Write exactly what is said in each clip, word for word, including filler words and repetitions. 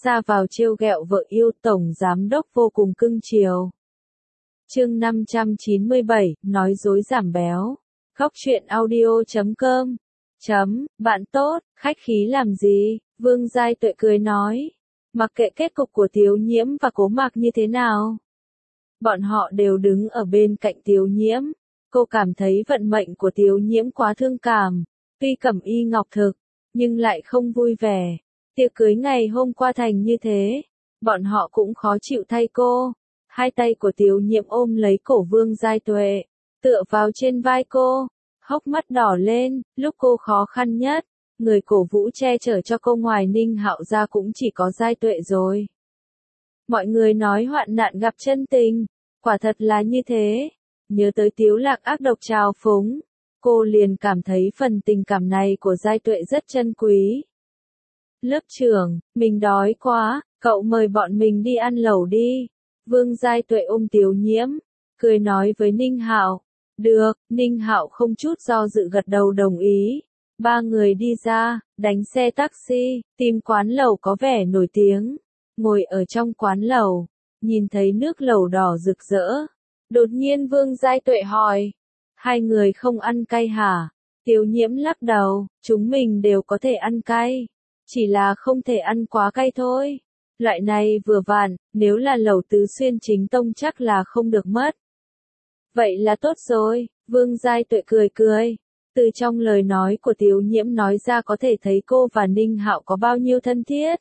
Ra vào trêu ghẹo vợ yêu, tổng giám đốc vô cùng cưng chiều. Chương năm trăm chín mươi bảy, nói dối giảm béo. Góc truyện audio chấm com. Chấm, bạn tốt, khách khí làm gì? Vương Giai Tuệ cười nói. Mặc kệ kết cục của Tiếu Nhiễm và Cố Mạc như thế nào. Bọn họ đều đứng ở bên cạnh Tiếu Nhiễm. Cô cảm thấy vận mệnh của Tiếu Nhiễm quá thương cảm. Tuy cẩm y ngọc thực, nhưng lại không vui vẻ. Tiệc cưới ngày hôm qua thành như thế. Bọn họ cũng khó chịu thay cô. Hai tay của Tiếu Nhiễm ôm lấy cổ Vương Giai Tuệ, tựa vào trên vai cô, hốc mắt đỏ lên. Lúc cô khó khăn nhất, người cổ vũ che chở cho cô ngoài Ninh Hạo ra cũng chỉ có Giai Tuệ rồi. Mọi người nói hoạn nạn gặp chân tình, quả thật là như thế. Nhớ tới Tiếu Lạc ác độc trào phúng, cô liền cảm thấy phần tình cảm này của Giai Tuệ rất chân quý. Lớp trưởng, mình đói quá, cậu mời bọn mình đi ăn lẩu đi. Vương Giai Tuệ ôm Tiếu Nhiễm, cười nói với Ninh Hạo. Được, Ninh Hạo không chút do dự gật đầu đồng ý. Ba người đi ra, đánh xe taxi, tìm quán lẩu có vẻ nổi tiếng. Ngồi ở trong quán lẩu, nhìn thấy nước lẩu đỏ rực rỡ. Đột nhiên Vương Giai Tuệ hỏi, hai người không ăn cay hả? Tiếu Nhiễm lắc đầu, chúng mình đều có thể ăn cay, chỉ là không thể ăn quá cay thôi. Loại này vừa vặn, nếu là lẩu Tứ Xuyên chính tông chắc là không được mất. Vậy là tốt rồi, Vương Giai Tuệ cười cười. Từ trong lời nói của Tiếu Nhiễm nói ra có thể thấy cô và Ninh Hạo có bao nhiêu thân thiết.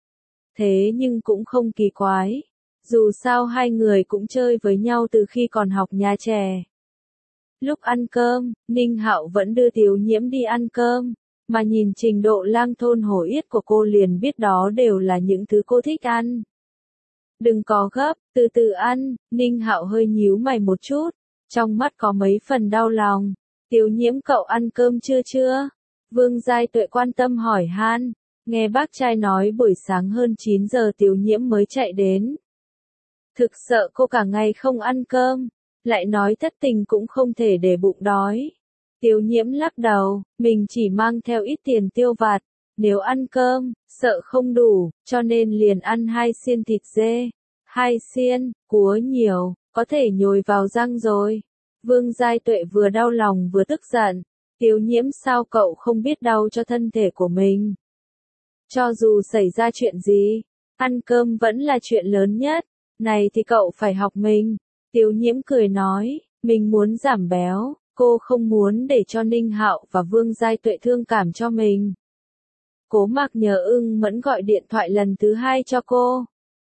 Thế nhưng cũng không kỳ quái. Dù sao hai người cũng chơi với nhau từ khi còn học nhà trẻ. Lúc ăn cơm, Ninh Hạo vẫn đưa Tiếu Nhiễm đi ăn cơm. Mà nhìn trình độ lang thôn hổ yết của cô liền biết đó đều là những thứ cô thích ăn. Đừng có gấp, từ từ ăn. Ninh Hạo hơi nhíu mày một chút, trong mắt có mấy phần đau lòng. Tiếu Nhiễm cậu ăn cơm chưa chưa? Vương Giai Tuệ quan tâm hỏi han. Nghe bác trai nói buổi sáng hơn chín giờ Tiếu Nhiễm mới chạy đến. Thực sợ cô cả ngày không ăn cơm, lại nói thất tình cũng không thể để bụng đói. Tiếu Nhiễm lắc đầu, mình chỉ mang theo ít tiền tiêu vặt, nếu ăn cơm, sợ không đủ, cho nên liền ăn hai xiên thịt dê. Hai xiên, cua nhiều, có thể nhồi vào răng rồi. Vương Giai Tuệ vừa đau lòng vừa tức giận. Tiếu Nhiễm sao cậu không biết đau cho thân thể của mình? Cho dù xảy ra chuyện gì, ăn cơm vẫn là chuyện lớn nhất. Này thì cậu phải học mình. Tiếu Nhiễm cười nói, mình muốn giảm béo. Cô không muốn để cho Ninh Hạo và Vương Giai Tuệ thương cảm cho mình. Cố Mạc nhờ ưng mẫn gọi điện thoại lần thứ hai cho cô.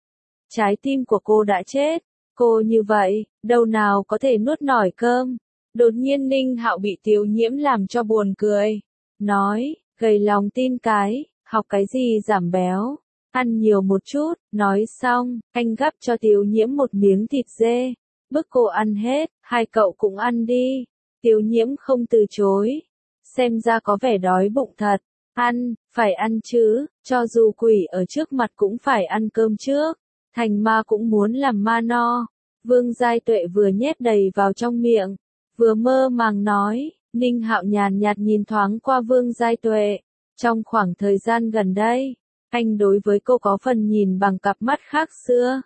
Trái tim của cô đã chết. Cô như vậy, đâu nào có thể nuốt nổi cơm. Đột nhiên Ninh Hạo bị Tiếu Nhiễm làm cho buồn cười. Nói, gầy lòng tin cái, học cái gì giảm béo. Ăn nhiều một chút, nói xong, anh gắp cho Tiếu Nhiễm một miếng thịt dê. Bức cô ăn hết, hai cậu cũng ăn đi. Tiếu Nhiễm không từ chối. Xem ra có vẻ đói bụng thật. Ăn, phải ăn chứ, cho dù quỷ ở trước mặt cũng phải ăn cơm trước. Thành ma cũng muốn làm ma no. Vương Giai Tuệ vừa nhét đầy vào trong miệng, vừa mơ màng nói. Ninh Hạo nhàn nhạt nhìn thoáng qua Vương Giai Tuệ. Trong khoảng thời gian gần đây, anh đối với cô có phần nhìn bằng cặp mắt khác xưa.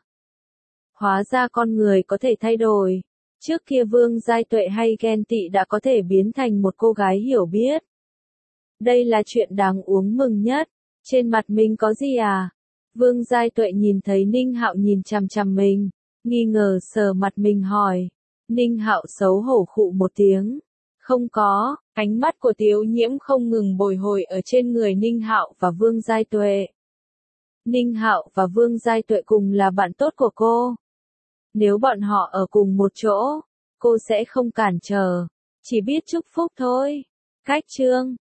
Hóa ra con người có thể thay đổi. Trước kia Vương Giai Tuệ hay ghen tị đã có thể biến thành một cô gái hiểu biết. Đây là chuyện đáng uống mừng nhất. Trên mặt mình có gì à? Vương Giai Tuệ nhìn thấy Ninh Hạo nhìn chằm chằm mình, nghi ngờ sờ mặt mình hỏi. Ninh Hạo xấu hổ khụ một tiếng. Không có, ánh mắt của Tiếu Nhiễm không ngừng bồi hồi ở trên người Ninh Hạo và Vương Giai Tuệ. Ninh Hạo và Vương Giai Tuệ cùng là bạn tốt của cô. Nếu bọn họ ở cùng một chỗ, cô sẽ không cản trở, chỉ biết chúc phúc thôi. Cách chương